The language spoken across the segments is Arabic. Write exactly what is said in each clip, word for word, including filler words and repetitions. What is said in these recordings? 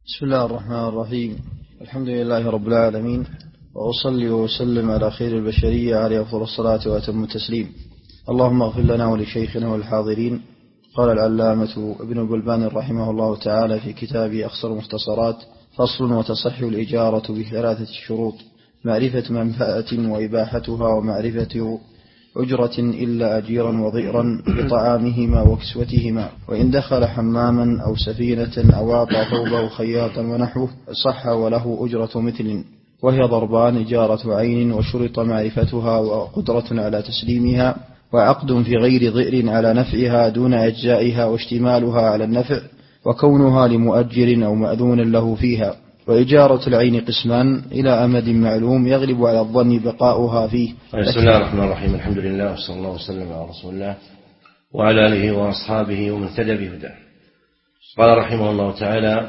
بسم الله الرحمن الرحيم. الحمد لله رب العالمين، وأصلي وأسلم على خير البشرية عليه أفضل الصلاة وأتم التسليم. اللهم اغفر لنا ولشيخنا والحاضرين. قال العلامة ابن بلبان رحمه الله تعالى في كتابه أخصر المختصرات: فصل: وتصح الإجارة بثلاثة شروط: معرفة منفعة وإباحتها، ومعرفة أجرة إلا أجيرا وضئرا بطعامهما وكسوتهما، وإن دخل حماما أو سفينة أو أعطى ثوبه خياطا ونحوه صح وله أجرة مثل، وهي ضربان: إجارة عين وشرط معرفتها وقدرة على تسليمها، وعقد في غير ضئر على نفعها دون أجزائها واشتمالها على النفع، وكونها لمؤجر أو مأذون له فيها. وإجارة العين قسمان إلى أمد معلوم يغلب على الظن بقاؤها فيه. بسم الله الرحمن الرحيم. الحمد لله وصلى الله وسلم على رسول الله وعلى آله وأصحابه ومن اهتدى بهداه. قال رحمه الله تعالى: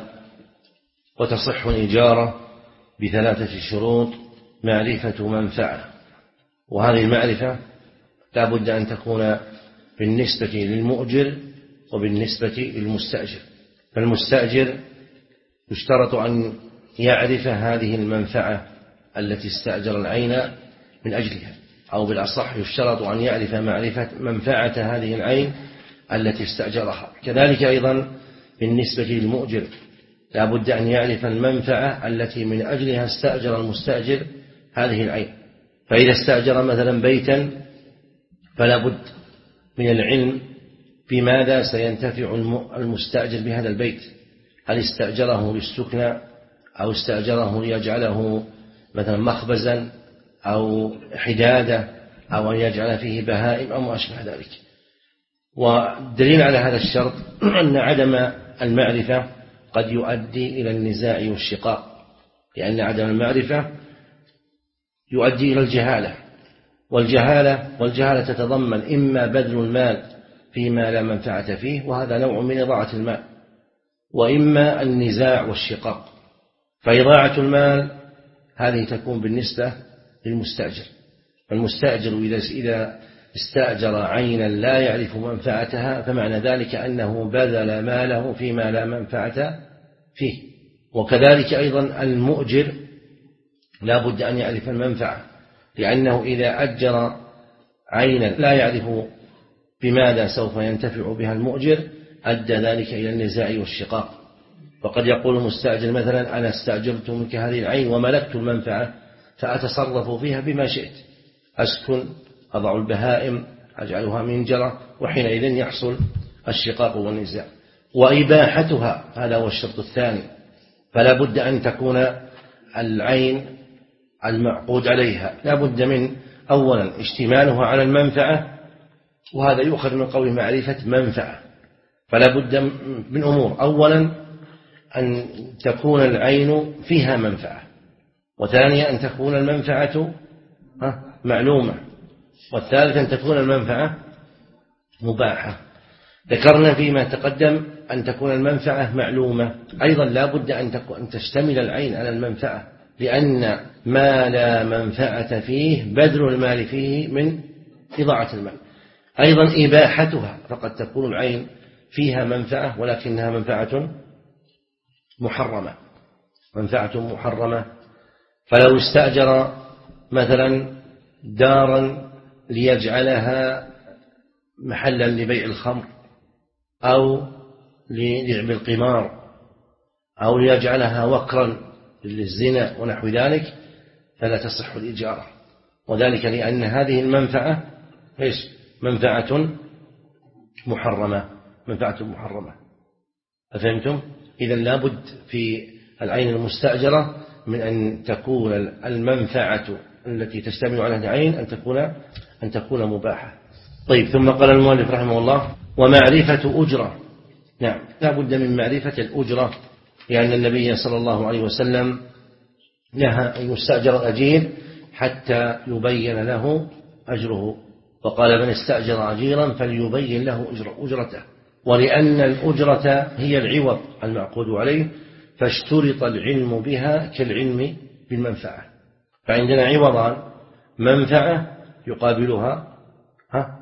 وتصح الإجارة بثلاثة شروط: معرفة منفعة، وهذه المعرفة لا بد أن تكون بالنسبة للمؤجر وبالنسبة للمستأجر. فالمستأجر يشترط أن يعرف هذه المنفعة التي استأجر العين من أجلها، أو بالأصح يشترط أن يعرف معرفة منفعة هذه العين التي استأجرها. كذلك أيضا بالنسبة للمؤجر لا بد أن يعرف المنفعة التي من أجلها استأجر المستأجر هذه العين. فإذا استأجر مثلا بيتا فلا بد من العلم بماذا سينتفع المستأجر بهذا البيت، هل استأجره للسكنى أو استأجره ليجعله مثلا مخبزا أو حدادة أو أن يجعل فيه بهائم أو ما أشبه ذلك. والدليل على هذا الشرط أن عدم المعرفة قد يؤدي إلى النزاع والشقاق، لأن عدم المعرفة يؤدي إلى الجهالة، والجهالة والجهالة تتضمن إما بذل المال فيما لا منفعة فيه، وهذا نوع من إضاعة المال، وإما النزاع والشقاق. فإضاعة المال هذه تكون بالنسبة للمستأجر. المستأجر إذا استأجر عينا لا يعرف منفعتها فمعنى ذلك أنه بذل ماله فيما لا منفعة فيه. وكذلك أيضا المؤجر لا بد أن يعرف المنفعة، لأنه إذا أجر عينا لا يعرف بماذا سوف ينتفع بها المؤجر أدى ذلك إلى النزاع والشقاق. فقد يقول المستأجر مثلا: أنا استأجرت منك هذه العين وملكت المنفعة فأتصرف فيها بما شئت، أسكن، أضع البهائم، أجعلها منجرة، وحينئذ يحصل الشقاق والنزاع. وإباحتها هذا هو الشرط الثاني، فلا بد أن تكون العين المعقود عليها لا بد من أولا اشتمالها على المنفعة، وهذا يؤخذ من قول معرفة منفعة. فلا بد من أمور: أولا أن تكون العين فيها منفعة، وثانيا أن تكون المنفعة معلومة، والثالث أن تكون المنفعة مباحة. ذكرنا فيما تقدم أن تكون المنفعة معلومة، أيضا لا بد أن تشتمل العين على المنفعة، لأن ما لا منفعة فيه بذل المال فيه من إضاعة المال. أيضا إباحتها، فقد تكون العين فيها منفعة ولكنها منفعة محرمة منفعة محرمة فلو استأجر مثلا دارا ليجعلها محلا لبيع الخمر أو للعب القمار أو ليجعلها وكرا للزنا ونحو ذلك فلا تصح الإجارة، وذلك لأن هذه المنفعة إيش؟ منفعة محرمة منفعة محرمة أفهمتم؟ إذن لابد في العين المستأجرة من أن تكون المنفعة التي تشتمل على العين أن تكون أن تكون مباحة. طيب، ثم قال المؤلف رحمه الله: ومعرفة أجرة. نعم، لابد من معرفة الأجرة، لأن النبي صلى الله عليه وسلم نهى أن يستأجر الأجير حتى يبين له أجره، وقال: من استأجر أجيرا فليبين له أجرته. ولأن الأجرة هي العوض المعقود عليه، فاشترط العلم بها كالعلم بالمنفعة. فعندنا عوضان: منفعة يقابلها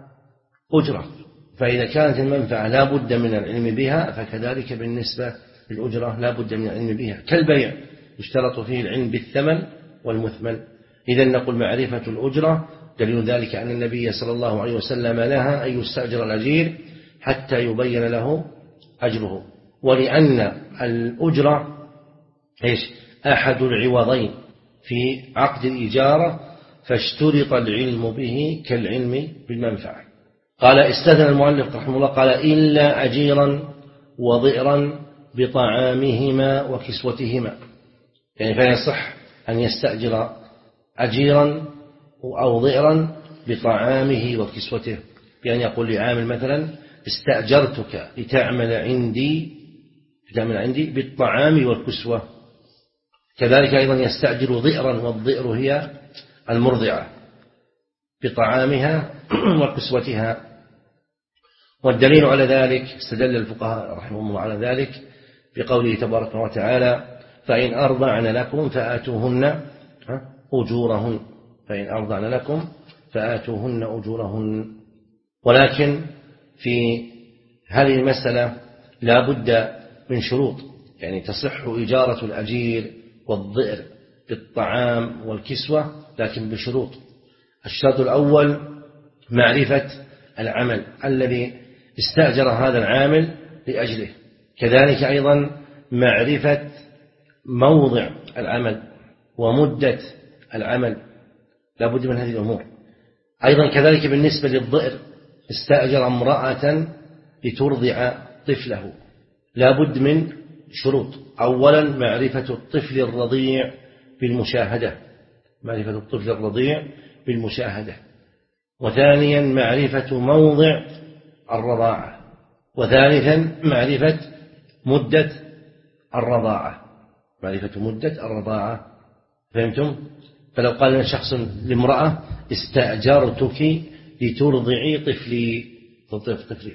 أجرة، فإذا كانت المنفعة لا بد من العلم بها فكذلك بالنسبة الأجرة لا بد من العلم بها، كالبيع يشترط فيه العلم بالثمن والمثمن. إذن نقول معرفة الأجرة دليل ذلك أن النبي صلى الله عليه وسلم نهى أن يستأجر الأجير حتى يبين له أجره، ولأن الأجرة إيش أحد العوضين في عقد الإجارة فاشترط العلم به كالعلم بالمنفعة. قال استثنى المؤلف رحمه الله قال إلا أجيرا وضئرا بطعامهما وكسوتهما، يعني فيصح أن يستأجر أجيرا أو ضئرا بطعامه وكسوته، يعني يقول لعامل مثلا استأجرتك لتعمل عندي لتعمل عندي بالطعام والكسوة. كذلك أيضا يستأجر ضئرا، والضئر هي المرضعة، بطعامها وكسوتها. والدليل على ذلك استدل الفقهاء رحمهم الله على ذلك بقوله تبارك وتعالى فإن أرضعن لكم فآتوهن أجورهن فإن أرضعن لكم فآتوهن أجورهن. ولكن في هذه المسألة لا بد من شروط، يعني تصح إجارة الأجير والضئر بالطعام والكسوة لكن بشروط. الشرط الأول معرفة العمل الذي استأجر هذا العامل لأجله، كذلك أيضا معرفة موضع العمل ومدة العمل، لا بد من هذه الأمور. أيضا كذلك بالنسبة للضئر استأجر امرأة لترضع طفله، لا بد من شروط. أولا معرفة الطفل الرضيع بالمشاهدة معرفة الطفل الرضيع بالمشاهدة وثانيا معرفة موضع الرضاعة، وثالثا معرفة مدة الرضاعة معرفة مدة الرضاعة. فهمتم؟ فلو قال لنا شخص لامرأة استأجرتك لترضعي طفلي طفلي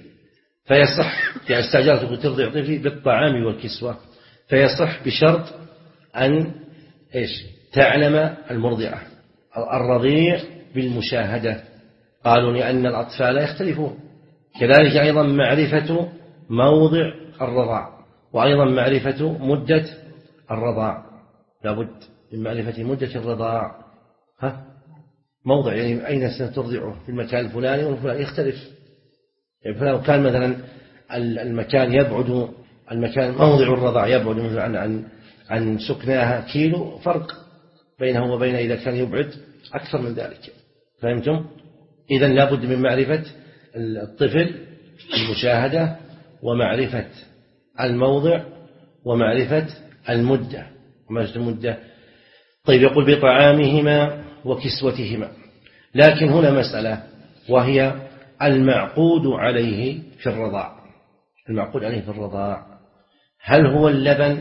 فيصح، يعني استأجرتك لترضعي طفلي بالطعام والكسوة، فيصح بشرط أن إيش تعلم المرضعة الرضيع بالمشاهدة، قالوا لأن الأطفال يختلفون. كذلك أيضا معرفة موضع الرضاع، وأيضا معرفة مدة الرضاع، لابد من معرفة مدة الرضاع. ها موضع يعني أين سترضعه، في المكان الفلاني والفلاني يختلف، يعني فلو كان مثلا المكان يبعد المكان موضع الرضاع يبعد مثلا عن عن عن سكناها كيلو، فرق بينه وبين إذا كان يبعد أكثر من ذلك. فهمتم؟ إذن لابد من معرفة الطفل المشاهدة ومعرفة الموضع ومعرفة المدة ومعرفة المدة. طيب يقول بطعامهما وكسوتهما، لكن هنا مسألة وهي المعقود عليه في الرضاع. المعقود عليه في الرضاع هل هو اللبن؟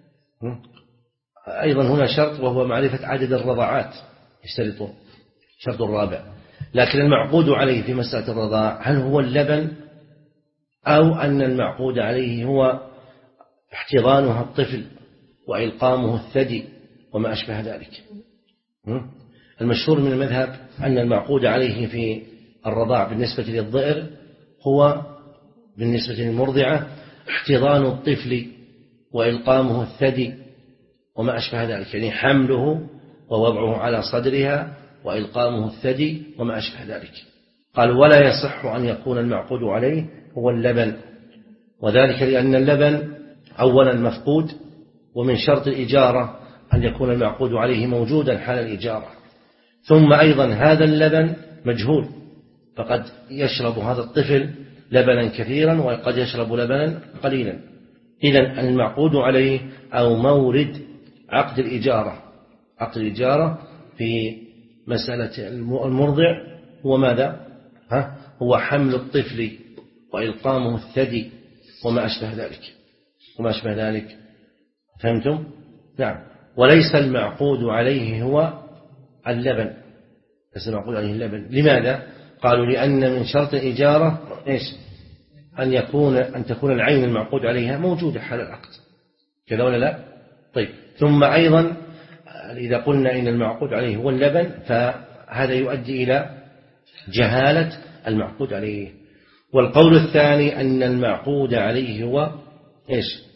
أيضا هنا شرط وهو معرفة عدد الرضاعات يشترطه، شرط الرابع. لكن المعقود عليه في مسألة الرضاع هل هو اللبن أو أن المعقود عليه هو احتضانها الطفل وإلقامه الثدي وما أشبه ذلك؟ المشهور من المذهب أن المعقود عليه في الرضاع بالنسبة للضئر هو بالنسبة للمرضعة احتضان الطفل وإلقامه الثدي وما أشبه ذلك، يعني حمله ووضعه على صدرها وإلقامه الثدي وما أشبه ذلك. قال ولا يصح أن يكون المعقود عليه هو اللبن، وذلك لأن اللبن أولا مفقود، ومن شرط الإجارة أن يكون المعقود عليه موجودا حال الإجارة، ثم أيضا هذا اللبن مجهول، فقد يشرب هذا الطفل لبنا كثيرا وقد يشرب لبنا قليلا. إذن المعقود عليه أو مورد عقد الإجارة عقد الإجارة في مسألة المرضع هو ماذا؟ ها؟ هو حمل الطفل وإلقامه الثدي وما أشبه ذلك وما أشبه ذلك. فهمتم؟ نعم. وليس المعقود عليه هو اللبن، ليس المعقود عليه اللبن. لماذا؟ قالوا لأن من شرط الإجارة إيش؟ أن يكون أن تكون العين المعقود عليها موجودة حال العقد، كذا ولا لا؟ طيب ثم أيضا إذا قلنا إن المعقود عليه هو اللبن فهذا يؤدي إلى جهالة المعقود عليه. والقول الثاني أن المعقود عليه هو إيش؟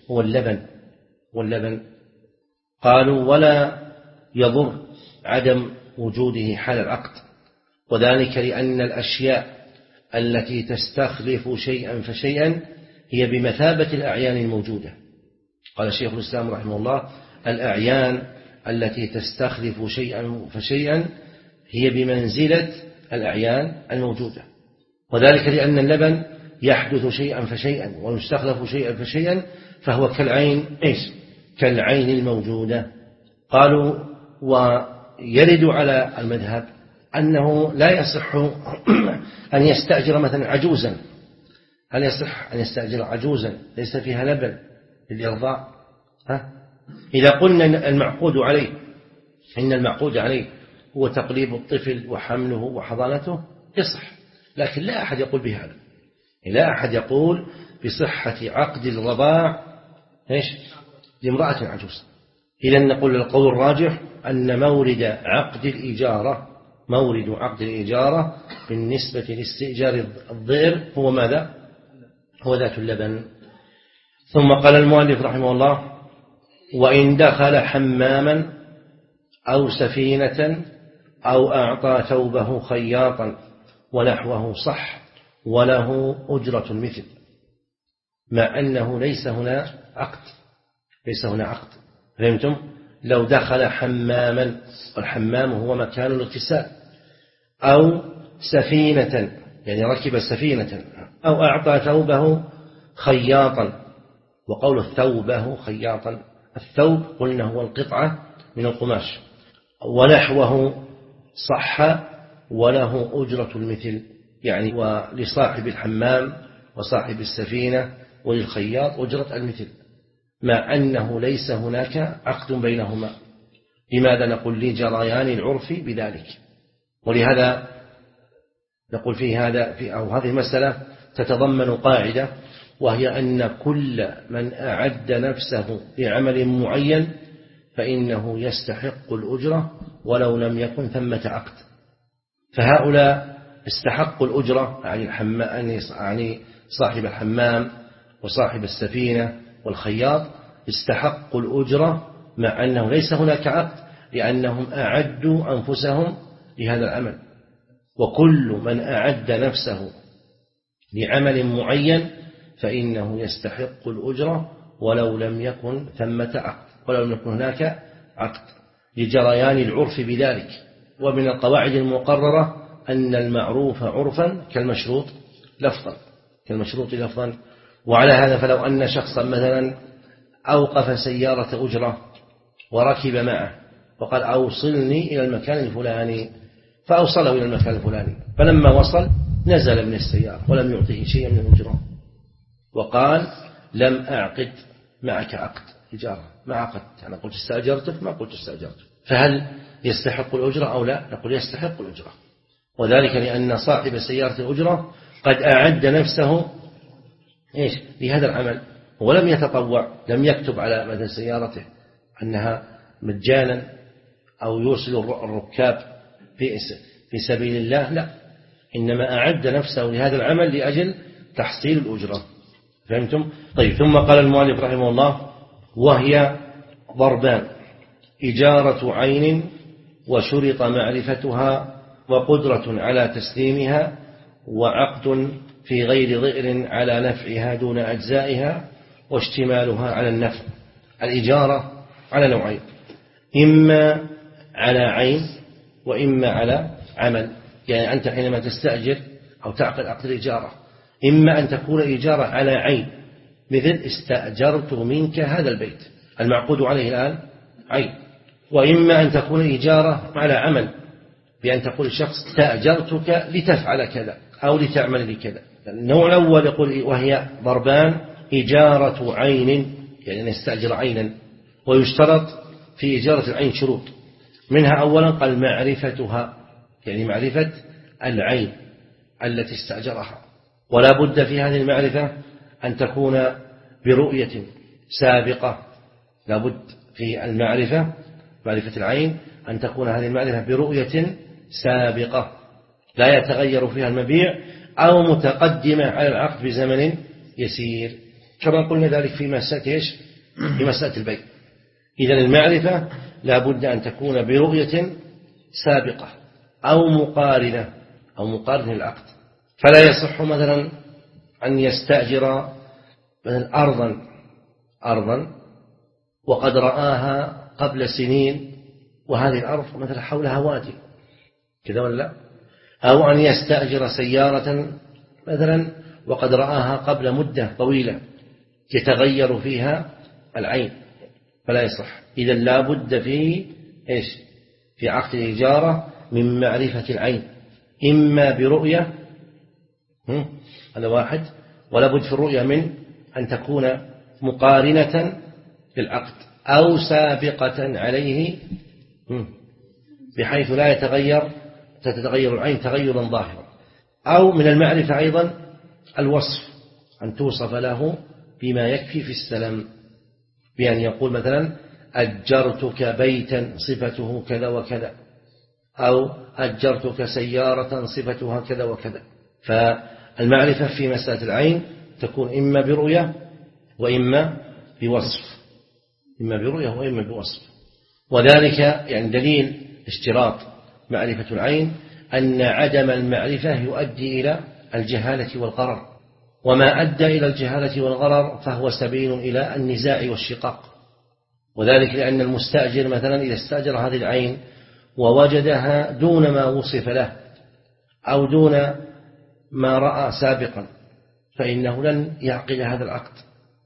هو اللبن واللبن قالوا ولا يضر عدم وجوده حال العقد، وذلك لأن الأشياء التي تستخلف شيئا فشيئا هي بمثابة الأعيان الموجودة. قال شيخ الإسلام رحمه الله الأعيان التي تستخلف شيئا فشيئا هي بمنزلة الأعيان الموجودة، وذلك لأن اللبن يحدث شيئا فشيئا ويستخلف شيئا فشيئا، فهو كالعين إيش؟ كالعين الموجودة. قالوا ويرد على المذهب أنه لا يصح أن يستأجر مثلا عجوزا. هل يصح أن يستأجر عجوزا ليس فيها لبن للإرضاع؟ ها؟ إذا قلنا المعقود عليه إن المعقود عليه هو تقليب الطفل وحمله وحضانته يصح، لكن لا أحد يقول بهذا، لا أحد يقول بصحة عقد الرضاع إيش؟ لامرأة عجوز. إذا نقول القول الراجح أن مورد عقد الإجارة مورد عقد الإجارة بالنسبة لاستئجار الضئر هو ماذا؟ هو ذات اللبن. ثم قال المؤلف رحمه الله وإن دخل حماما أو سفينة أو أعطى ثوبه خياطا ونحوه صح وله أجرة المثل، مع أنه ليس هنا عقد ليس هنا عقد فهمتم؟ لو دخل حماما، والحمام هو مكان الاغتسال، أو سفينة يعني ركب سفينة، أو أعطى ثوبه خياطا. وقول ثوبه خياطا، الثوب قلنا هو القطعة من القماش. ونحوه صح وله أجرة المثل، يعني ولصاحب الحمام وصاحب السفينة وللخياط أجرة المثل، مع أنه ليس هناك عقد بينهما. لماذا نقول لجريان العرف بذلك؟ ولهذا نقول في هذا في أو هذه المسألة تتضمن قاعدة، وهي أن كل من أعد نفسه لعمل معين فإنه يستحق الأجرة ولو لم يكن ثمة عقد. فهؤلاء استحقوا الأجرة يعني صاحب الحمام وصاحب السفينة والخياط استحقوا الأجرة مع أنه ليس هناك عقد، لأنهم أعدوا أنفسهم لهذا العمل. وكل من أعد نفسه لعمل معين فإنه يستحق الأجرة ولو لم يكن ثمة عقد ولو لم يكن هناك عقد، لجريان العرف بذلك. ومن القواعد المقررة أن المعروف عرفا كالمشروط لفظا كالمشروط لفظا. وعلى هذا فلو أن شخصا مثلا أوقف سيارة أجرة وركب معه وقال أوصلني إلى المكان الفلاني، فأوصله إلى المكان الفلاني، فلما وصل نزل من السيارة ولم يعطيه شيئا من الأجرة وقال لم أعقد معك عقد إجارة، ما عقدت، أنا قلت استأجرتك ما قلت استأجرتك، فهل يستحق الأجرة أو لا؟ نقول يستحق الأجرة، وذلك لأن صاحب سيارة الأجرة قد أعد نفسه إيش لهذا العمل ولم يتطوع، لم يكتب على مثل سيارته أنها مجانا أو يوصل الركاب في في سبيل الله، لا، إنما أعد نفسه لهذا العمل لأجل تحصيل الأجرة. فهمتم؟ طيب. ثم قال المؤلف رحمه الله وهي ضربان: إجارة عين وشرط معرفتها وقدرة على تسليمها، وعقد في غير ضئر على نفعها دون أجزائها، واشتمالها على النفع. الإجارة على نوعين: إما على عين وإما على عمل. يعني أنت حينما تستأجر أو تعقد عقد الإجارة إما أن تكون إجارة على عين، مثل استأجرت منك هذا البيت، المعقود عليه الآن عين، وإما أن تكون إجارة على عمل، بأن تقول الشخص استأجرتك لتفعل كذا أو لتعمل لكذا. النوع الأول يقول وهي ضربان: إجارة عين، يعني نستأجر عينا، ويشترط في إجارة العين شروط، منها أولا قال معرفتها، يعني معرفة العين التي استأجرها، ولا بد في هذه المعرفة أن تكون برؤية سابقة، لا بد في المعرفة معرفة العين أن تكون هذه المعرفة برؤية سابقة لا يتغير فيها المبيع أو متقدمة على العقد بزمن يسير. كما قلنا ذلك في مسألة إيش؟ في مسألة البيع. إذن المعرفة لا بد أن تكون برؤية سابقة أو مقارنة أو مقارنة للعقد. فلا يصح مثلا أن يستأجر مثلا أرضا أرضا وقد رآها قبل سنين، وهذه الأرض مثلا حولها وادي كذا ولا، أو أن يستأجر سيارة مثلا وقد رآها قبل مدة طويلة يتغير فيها العين، فلا يصح. إذا لا بد في إيش؟ في عقد الإجارة من معرفة العين، إما برؤية، هذا واحد، ولا بد في الرؤية من أن تكون مقارنة للعقد أو سابقة عليه بحيث لا يتغير تتغير العين تغيرا ظاهرا. أو من المعرفة أيضا الوصف، أن توصف له بما يكفي في السلم، بأن يقول مثلا أجرتك بيتا صفته كذا وكذا، أو أجرتك سيارة صفتها كذا وكذا. فالمعرفة في مسألة العين تكون إما برؤية وإما بوصف، إما برؤية وإما بوصف. وذلك يعني دليل اشتراط معرفة العين أن عدم المعرفة يؤدي إلى الجهالة والغرر، وما أدى إلى الجهالة والغرر فهو سبيل إلى النزاع والشقاق. وذلك لأن المستأجر مثلا إذا استأجر هذه العين ووجدها دون ما وصف له أو دون ما رأى سابقا فإنه لن يعقد هذا العقد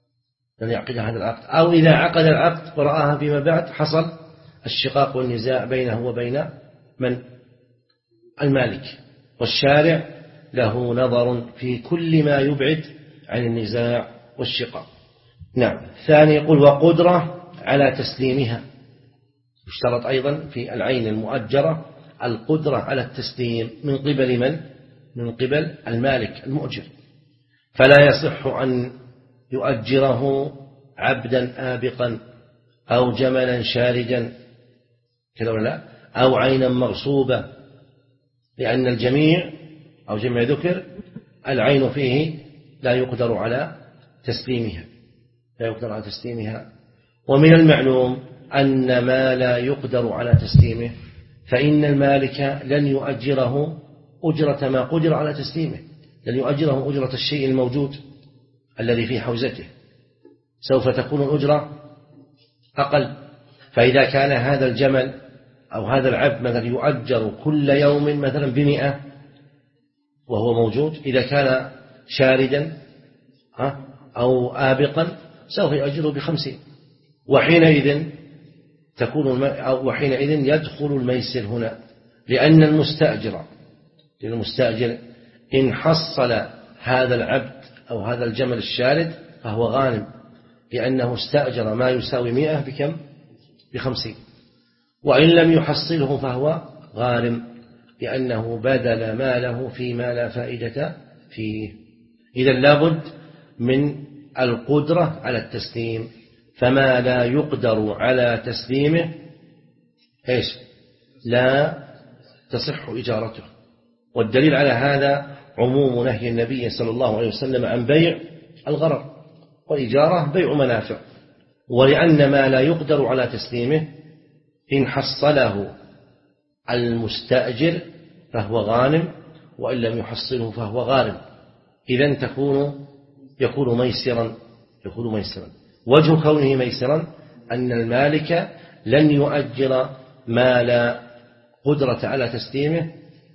لن يعقد هذا العقد أو إذا عقد العقد ورآها فيما بعد حصل الشقاق والنزاع بينه وبين من؟ المالك. والشارع له نظر في كل ما يبعد عن النزاع والشقاق. نعم. ثاني يقول وقدرة على تسليمها. يشترط أيضا في العين المؤجرة القدرة على التسليم من قبل من؟ من قبل المالك المؤجر. فلا يصح أن يؤجره عبدا آبقا أو جملا شاردا كذا ولا لا، أو عينا مغصوبة، لأن الجميع أو جمع ذكر العين فيه لا يقدر على تسليمها لا يقدر على تسليمها. ومن المعلوم أن ما لا يقدر على تسليمه فإن المالك لن يؤجره أجرة ما قدر على تسليمه، لن يؤجره أجرة الشيء الموجود الذي في حوزته، سوف تكون الأجرة أقل. فإذا كان هذا الجمل أو هذا العبد مثلا يؤجر كل يوم مثلا بمئة وهو موجود، إذا كان شاردا أو آبقا سوف يؤجره بخمسين، وحينئذ تكون أو وحينئذ يدخل الميسر هنا، لأن المستأجر لأن المستأجر إن حصل هذا العبد أو هذا الجمل الشارد فهو غانم، لأنه استأجر ما يساوي مئة بكم؟ بخمسين. وإن لم يحصله فهو غارم، لأنه بذل ماله فيما لا فائدة فيه. إذا لابد من القدرة على التسليم، فما لا يقدر على تسليمه إيش؟ لا تصح إجارته. والدليل على هذا عموم نهي النبي صلى الله عليه وسلم عن بيع الغرر، والإجارة بيع منافع. ولأن ما لا يقدر على تسليمه إن حصله المستأجر فهو غانم، وإن لم يحصله فهو غارم. إذن تكون يكون ميسرا يكون ميسرا وجه كونه ميسرا أن المالك لن يؤجر ما لا قدرة على تسليمه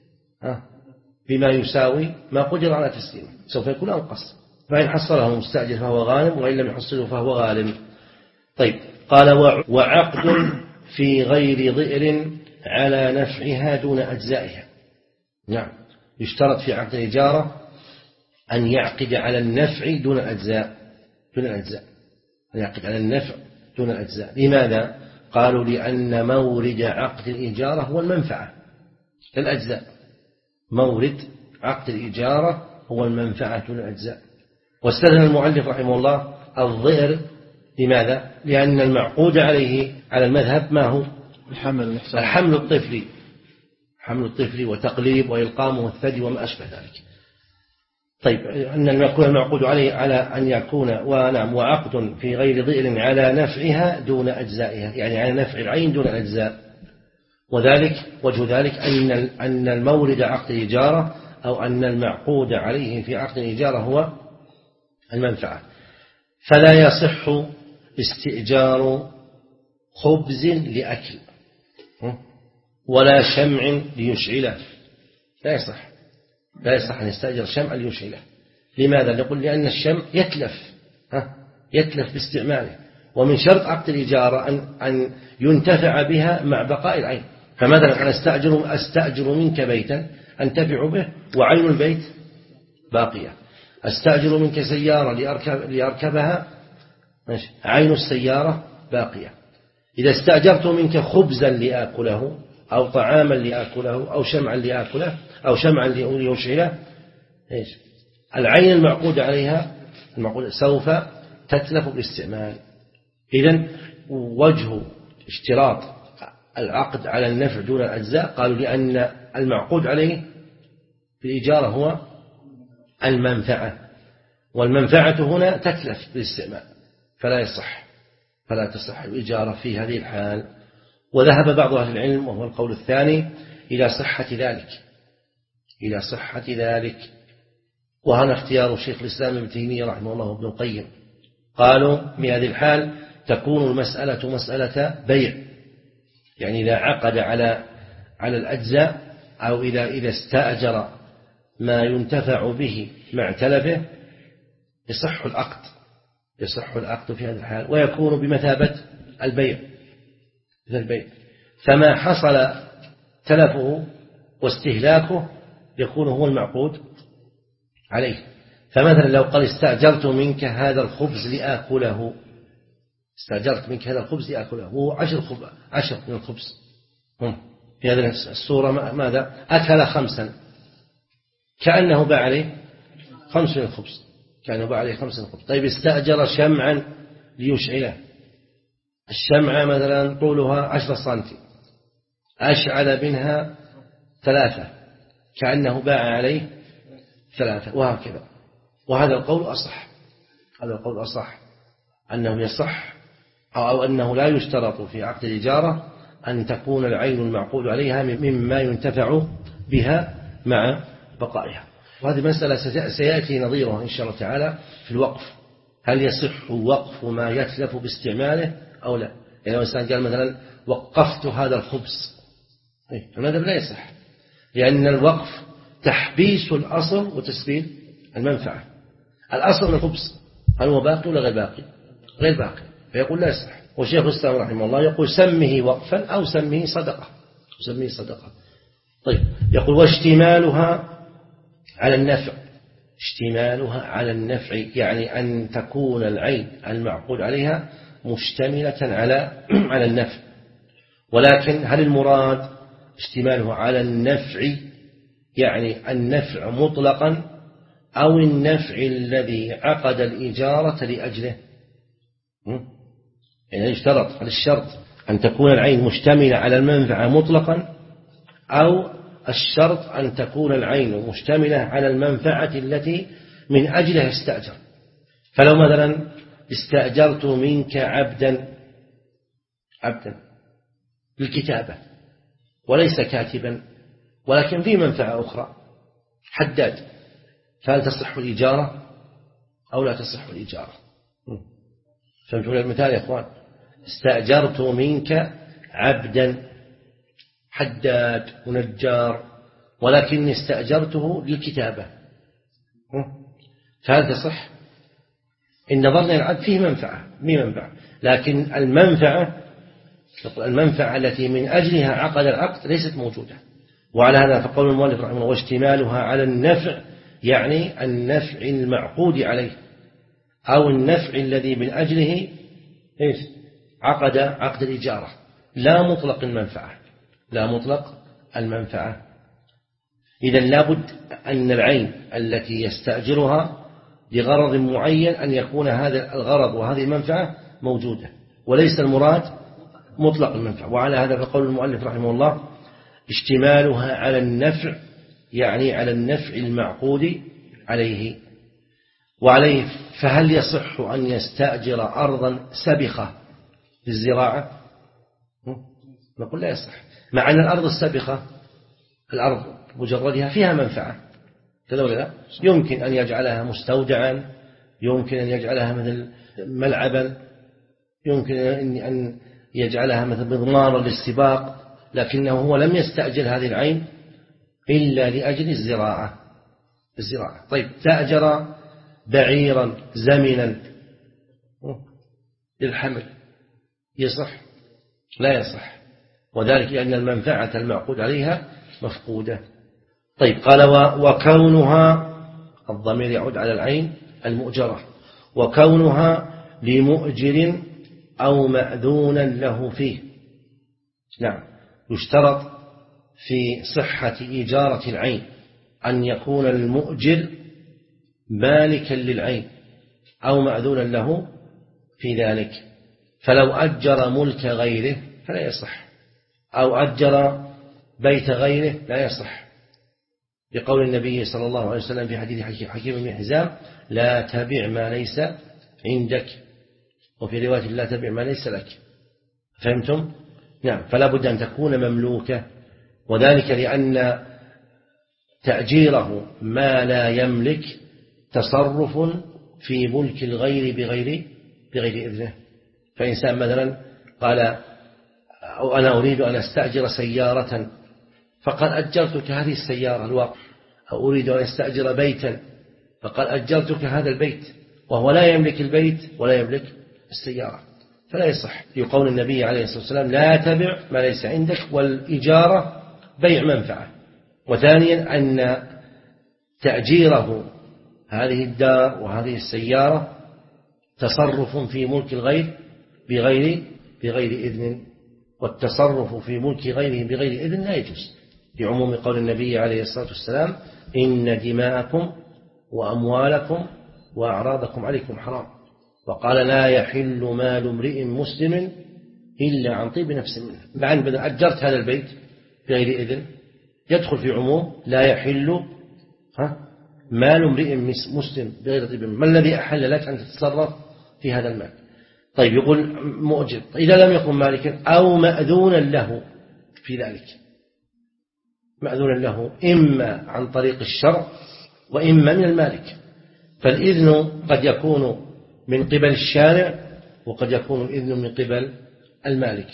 بما يساوي ما قدر على تسليمه، سوف يكون أنقص. فإن حصله المستأجر فهو غانم، وإن لم يحصله فهو غارم. طيب، قال وعقد في غير ضئر على نفعها دون أجزائها. نعم، يشترط في عقد الإجارة أن يعقد على النفع دون الأجزاء دون الأجزاء أن يعقد على النفع دون الأجزاء. لماذا؟ قالوا لأن مورد عقد الإجارة هو المنفعة الأجزاء. مورد عقد الإجارة هو المنفعة دون الأجزاء. واستثنى المؤلف رحمه الله الضئر. لماذا؟ لأن المعقود عليه على المذهب ما هو؟ الحمل الحمل الطفلي حمل الطفل وتقليب وإلقامه الثدي وما أشبه ذلك. طيب أن يكون المعقود عليه على أن يكون ونعم وعقد في غير ضئر على نفعها دون أجزائها، يعني على نفع العين دون الأجزاء. وذلك وجه ذلك أن أن المورد عقد الإجارة أو أن المعقود عليه في عقد الإجارة هو المنفعة، فلا يصح استئجار خبز لأكل ولا شمع ليشعله، لا يصح لا يصح أن يستأجر شمع ليشعله. لماذا؟ نقول لأن الشمع يتلف ها يتلف باستعماله، ومن شرط عقد الإجارة أن أن ينتفع بها مع بقاء العين. فمثلا أنا أستأجر أستأجر منك بيتا أنتفع به وعين البيت باقية، أستأجر منك سيارة لأركب لأركبها عين السيارة باقية. إذا استأجرت منك خبزا لآكله أو طعاما لآكله أو شمعا لآكله أو شمعا ليشعله، إيش العين المعقود عليها المعقود سوف تتلف بالاستعمال. إذن وجه اشتراط العقد على النفع دون الأجزاء قالوا لأن المعقود عليه في الإجارة هو المنفعة، والمنفعة هنا تتلف بالاستعمال، فلا يصح فلا تصح الإجارة في هذه الحال. وذهب بعض أهل العلم وهو القول الثاني إلى صحة ذلك إلى صحة ذلك وهذا اختيار الشيخ الإسلام ابن تيمية رحمه الله وابن القيم. قالوا بهذه الحال تكون المسألة مسألة بيع، يعني إذا عقد على على الأجزاء أو إذا إذا استأجر ما ينتفع به مع تلفه يصح العقد يصح العقد في هذه الحال، ويكون بمثابة البيع مثل البيع. فما حصل تلفه واستهلاكه يكون هو المعقود عليه. فمثلا لو قال استأجرت منك هذا الخبز لآكله استأجرت منك هذا الخبز لآكله هو عشر خبز عشر من الخبز في هذه الصورة ماذا أكل خمسا كأنه باع عليه خمس من الخبز كأنه باع عليه خمس من الخبز. طيب استأجر شمعا ليشعله، الشمعة مثلا طولها عشر سنتي أشعل منها ثلاثة كأنه باع عليه ثلاثة وهكذا. وهذا القول أصح هذا القول أصح أنه يصح أو أنه لا يشترط في عقد الإجارة أن تكون العين المعقود عليها مما ينتفع بها مع بقائها. وهذه مسألة سيأتي نظيرها إن شاء الله تعالى في الوقف، هل يصح وقف ما يتلف باستعماله أو لا؟ يعني لو إنسان قال مثلا وقفت هذا الخبز، هذا لا يصح، لأن الوقف تحبيس الأصل وتسبيل المنفعة. الأصل من الخبز هل هو باقي ولا غير باقي؟ غير باقي، فيقول لا يصح. والشيخ الإسلام رحمه الله يقول سمه وقفا أو سمه صدقة سمه صدقة. طيب يقول واشتمالها على النفع اشتمالها على النفع يعني أن تكون العين المعقود عليها مشتملة على على النفع. ولكن هل المراد اشتمالها على النفع يعني النفع مطلقا أو النفع الذي عقد الإجارة لأجله؟ يعني يشترط على الشرط أن تكون العين مشتملة على المنفعة مطلقا أو الشرط أن تكون العين مشتملة على المنفعة التي من أجلها استأجر. فلو مثلا استأجرت منك عبدا عبدا للكتابة وليس كاتبا ولكن في منفعة أخرى حداد، فهل تصح الإجارة أو لا تصح الإجارة؟ فهمتوا المثال يا أخوان؟ استأجرت منك عبدا حداد ونجار ولكني استأجرته للكتابة، فهل تصح؟ إن نظرنا العبد فيه منفعة مي منفعة، لكن المنفعة المنفعة التي من أجلها عقد العقد ليست موجودة. وعلى هذا فقول المؤلف رحمه الله واشتمالها على النفع يعني النفع المعقود عليه أو النفع الذي من أجله إيش عقد عقد الإجارة، لا مطلق المنفعة لا مطلق المنفعة. إذن لابد أن العين التي يستأجرها لغرض معين أن يكون هذا الغرض وهذه المنفعة موجودة، وليس المراد مطلق المنفعة. وعلى هذا فقول المؤلف رحمه الله اشتمالها على النفع يعني على النفع المعقود عليه وعليه فهل يصح أن يستأجر أرضا سبخة للزراعة؟ نقول لا يصح، مع أن الأرض السبخة الأرض مجردها فيها منفعة كذا ولا لا؟ يمكن أن يجعلها مستودعا، يمكن أن يجعلها مثل ملعبا، يمكن أن يجعلها مثل مضمارا للسباق، لكنه هو لم يستأجر هذه العين إلا لأجل الزراعة الزراعة. طيب تأجر بعيرا زمنا للحمل يصح؟ لا يصح، وذلك لأن المنفعة المعقود عليها مفقودة. طيب قال وكونها، الضمير يعود على العين المؤجرة، وكونها لمؤجر أو مأذونا له فيه. نعم، يشترط في صحة إجارة العين أن يكون المؤجر مالكا للعين أو مأذونا له في ذلك، فلو أجر ملك غيره فلا يصح، أو أجر بيت غيره لا يصح، بقول النبي صلى الله عليه وسلم في حديث حكيم بن حزام لا تبع ما ليس عندك، وفي رواية لا تبع ما ليس لك. فهمتم؟ نعم، فلا بد أن تكون مملوكة، وذلك لأن تأجيره ما لا يملك تصرف في ملك الغير بغير بغير إذنه. فإنسان مثلا قال أو أنا أريد أن أستأجر سيارة فقال أجرتك هذه السيارة الواقع، أو أريد أن أستأجر بيتا فقال أجرتك هذا البيت، وهو لا يملك البيت ولا يملك السيارة، فلا يصح. يقول النبي عليه الصلاة والسلام لا تبع ما ليس عندك، والإجارة بيع منفعة. وثانيا أن تأجيره هذه الدار وهذه السيارة تصرف في ملك الغير بغير بغير إذن، والتصرف في ملك غيره بغير إذن لا يجوز، لعموم قول النبي عليه الصلاة والسلام إن دماءكم وأموالكم وأعراضكم عليكم حرام، وقال لا يحل مال امرئ مسلم إلا عن طيب نفس منه. مع أن أجرت هذا البيت بغير إذن يدخل في عموم لا يحل مال امرئ مسلم بغير طيب منه. ما الذي أحل لك أن تتصرف في هذا المال؟ طيب يقول مؤجر إذا لم يكن مالكا أو مأذونا له في ذلك، مأذونا له إما عن طريق الشرع وإما من المالك. فالإذن قد يكون من قبل الشارع وقد يكون الإذن من قبل المالك.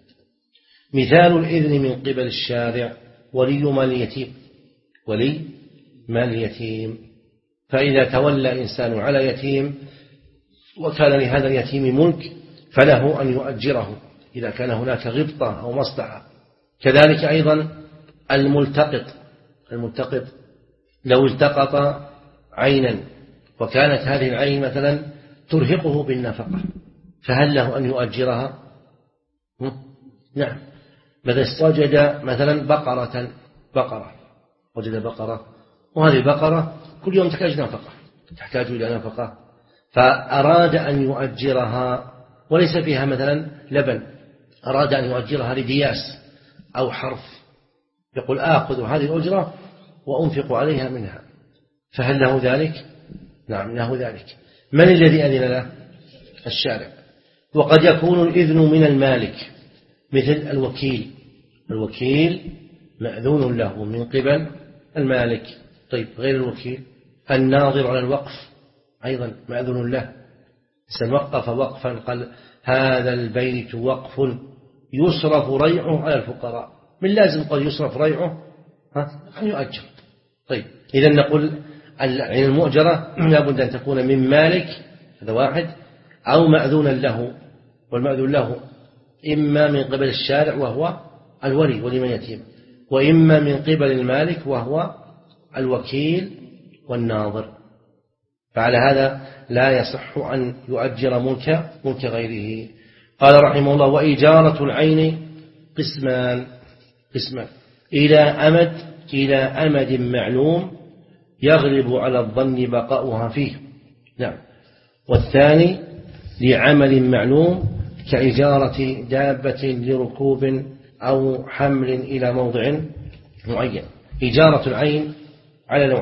مثال الإذن من قبل الشارع ولي مال اليتيم، ولي مال اليتيم، فإذا تولى إنسان على يتيم وكان لهذا اليتيم ملك فله أن يؤجره إذا كان هناك غبطة أو مصلحة. كذلك أيضا الملتقط، الملتقط لو التقط عينا وكانت هذه العين مثلا ترهقه بالنفقة فهل له أن يؤجرها؟ نعم. ماذا وجد مثلا بقرة بقرة وجد بقرة وهذه البقرة كل يوم تحتاج نفقة تحتاج إلى نفقة، فأراد أن يؤجرها وليس فيها مثلا لبن، أراد أن يؤجرها لدياس أو حرف، يقول آخذ هذه الأجرة وأنفق عليها منها، فهل له ذلك؟ نعم له ذلك. من الذي أذن له؟ الشارع. وقد يكون الإذن من المالك مثل الوكيل، الوكيل مأذون له من قبل المالك. طيب غير الوكيل الناظر على الوقف أيضا مأذون له، سنوقف وقفا قال هذا البيت وقف يصرف ريعه على الفقراء، من لازم قال يصرف ريعه أن يؤجر. طيب إذا نقول العين المؤجرة لابد أن تكون من مالك، هذا واحد، أو مأذونا له، والمأذون له إما من قبل الشارع وهو الولي ولي من يتيم، وإما من قبل المالك وهو الوكيل والناظر. فعلى هذا لا يصح أن يؤجر ملك ملك غيره. قال رحمه الله وإجارة العين قسمان قسمان إلى أمد إلى أمد معلوم يغلب على الظن بقاؤها فيه. نعم. والثاني لعمل معلوم كإجارة دابة لركوب أو حمل إلى موضع معين. إجارة العين على نوعين،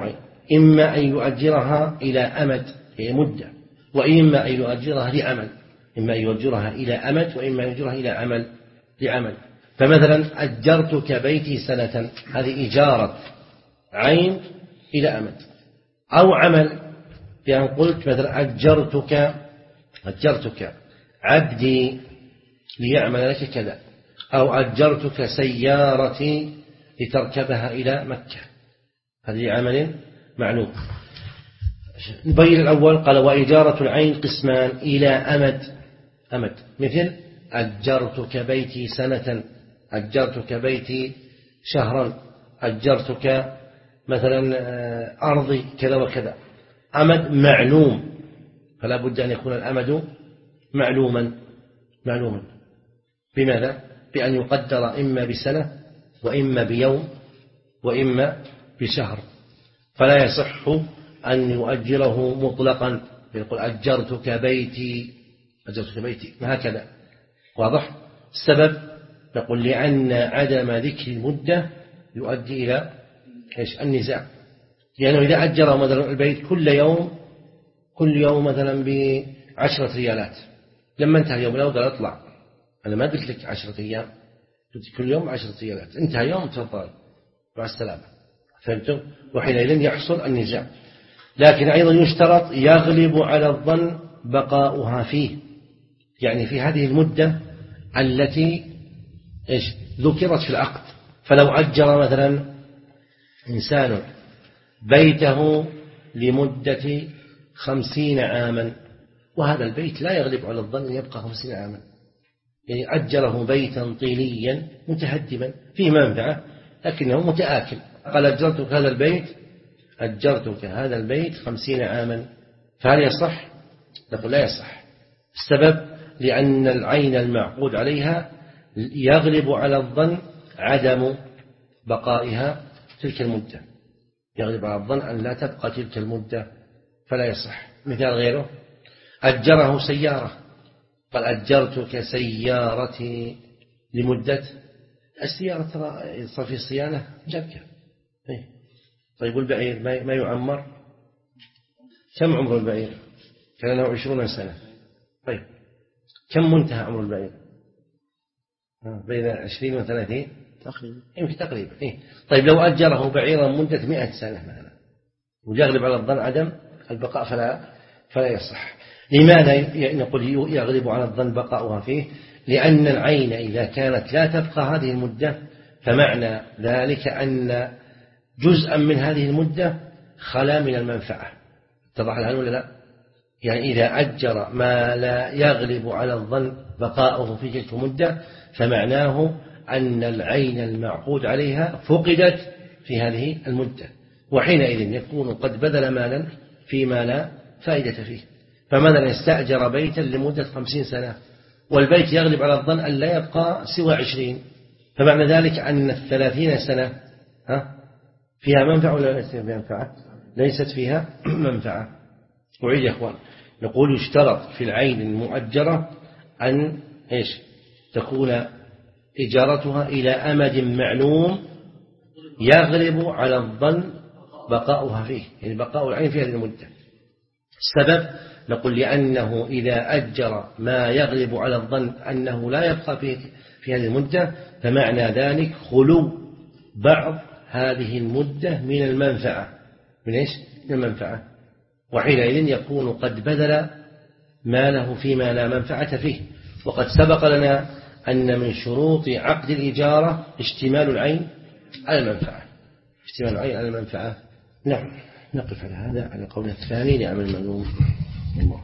إما أن يؤجرها إلى أمد هي مدة، وإما أن يؤجرها لعمل، إما أن يؤجرها إلى أمد وإما أن يؤجرها إلى عمل لعمل. فمثلا أجرتك بيتي سنة، هذه إجارة عين إلى أمد، أو عمل، يعني قلت مثلا أجرتك أجرتك عبدي ليعمل لك كذا، أو أجرتك سيارتي لتركبها إلى مكة، هذه عمل معلوم. نبين الأول، قال وإجارة العين قسمان إلى أمد، أمد مثل أجرتك بيتي سنة، أجرتك بيتي شهرا، أجرتك مثلا أرضي كذا وكذا، أمد معلوم، فلا بد أن يكون الأمد معلوما معلوما بماذا؟ بأن يقدر إما بسنة وإما بيوم وإما بشهر، فلا يصح أن يؤجره مطلقا، يقول أجرتك بيتي أجرتك بيتي هكذا، واضح؟ السبب نقول لأن عدم ذكر المدة يؤدي إلى إيش؟ النزاع، لأنه إذا أجر مثلا البيت كل يوم كل يوم مثلا بعشرة ريالات، لما انتهى اليوم الأول قال اطلع، أنا ما قلت لك عشرة أيام، قلت كل يوم عشرة ريالات، انتهى يوم تفضل مع السلامة، فهمتم؟ وحينئذ يحصل النزاع. لكن أيضا يشترط يغلب على الظن بقاؤها فيه، يعني في هذه المدة التي إيش ذكرت في العقد. فلو أجر مثلا إنسان بيته لمدة خمسين عاما، وهذا البيت لا يغلب على الظن أن يبقى خمسين عاما، يعني أجره بيتا طينيا متهدما فيه منفعة لكنه متآكل، قال أجرتك هذا البيت أجرتك هذا البيت خمسين عاما، فهل يصح؟ نقول لا يصح. السبب لأن العين المعقود عليها يغلب على الظن عدم بقائها تلك المدة، يغلب على الظن أن لا تبقى تلك المدة، فلا يصح. مثال غيره أجره سيارة، قال أجرتك سيارتي لمدة، السيارة صار في صيانة جدة. طيب والبعير ما يعمر، كم عمر البعير؟ كان له عشرون سنة، طيب كم منتهى عمر البعير؟ بين عشرين وثلاثين تقريبا، يمكن تقريبا. إيه؟ طيب لو أجره بعيرا مدة مئة سنة مثلا ويغلب على الظن عدم البقاء فلا فلا يصح. لماذا نقول يغلب على الظن بقاؤها فيه؟ لأن العين إذا كانت لا تبقى هذه المدة فمعنى ذلك أن جزءا من هذه المدة خلا من المنفعة. اتضح الآن ولا لا؟ يعني إذا أجر ما لا يغلب على الظن بقاؤه في تلك المدة فمعناه أن العين المعقود عليها فقدت في هذه المدة، وحينئذ يكون قد بذل مالا فيما لا فائدة فيه. فمثلا استأجر بيتا لمدة خمسين سنة والبيت يغلب على الظن أن لا يبقى سوى عشرين، فمعنى ذلك أن الثلاثين سنة ها فيها منفعة ولا ليست فيها منفعة؟ ليست فيها منفعة. وعيد يا أخوان، نقول يشترط في العين المؤجرة أن إيش تكون إجارتها إلى أمد معلوم يغلب على الظن بقاؤها فيه، يعني بقاء العين في هذه المدة. السبب نقول لأنه إذا أجر ما يغلب على الظن أنه لا يبقى في في هذه المدة فمعنى ذلك خلو بعض هذه المدة من المنفعة، من إيش؟ من المنفعة، وحينئذ يكون قد بذل ماله فيما لا منفعة فيه. وقد سبق لنا أن من شروط عقد الإجارة اشتمال العين على المنفعة، اشتمال العين على المنفعة. نعم، نقف على هذا على قول الثاني لعمل المعلوم.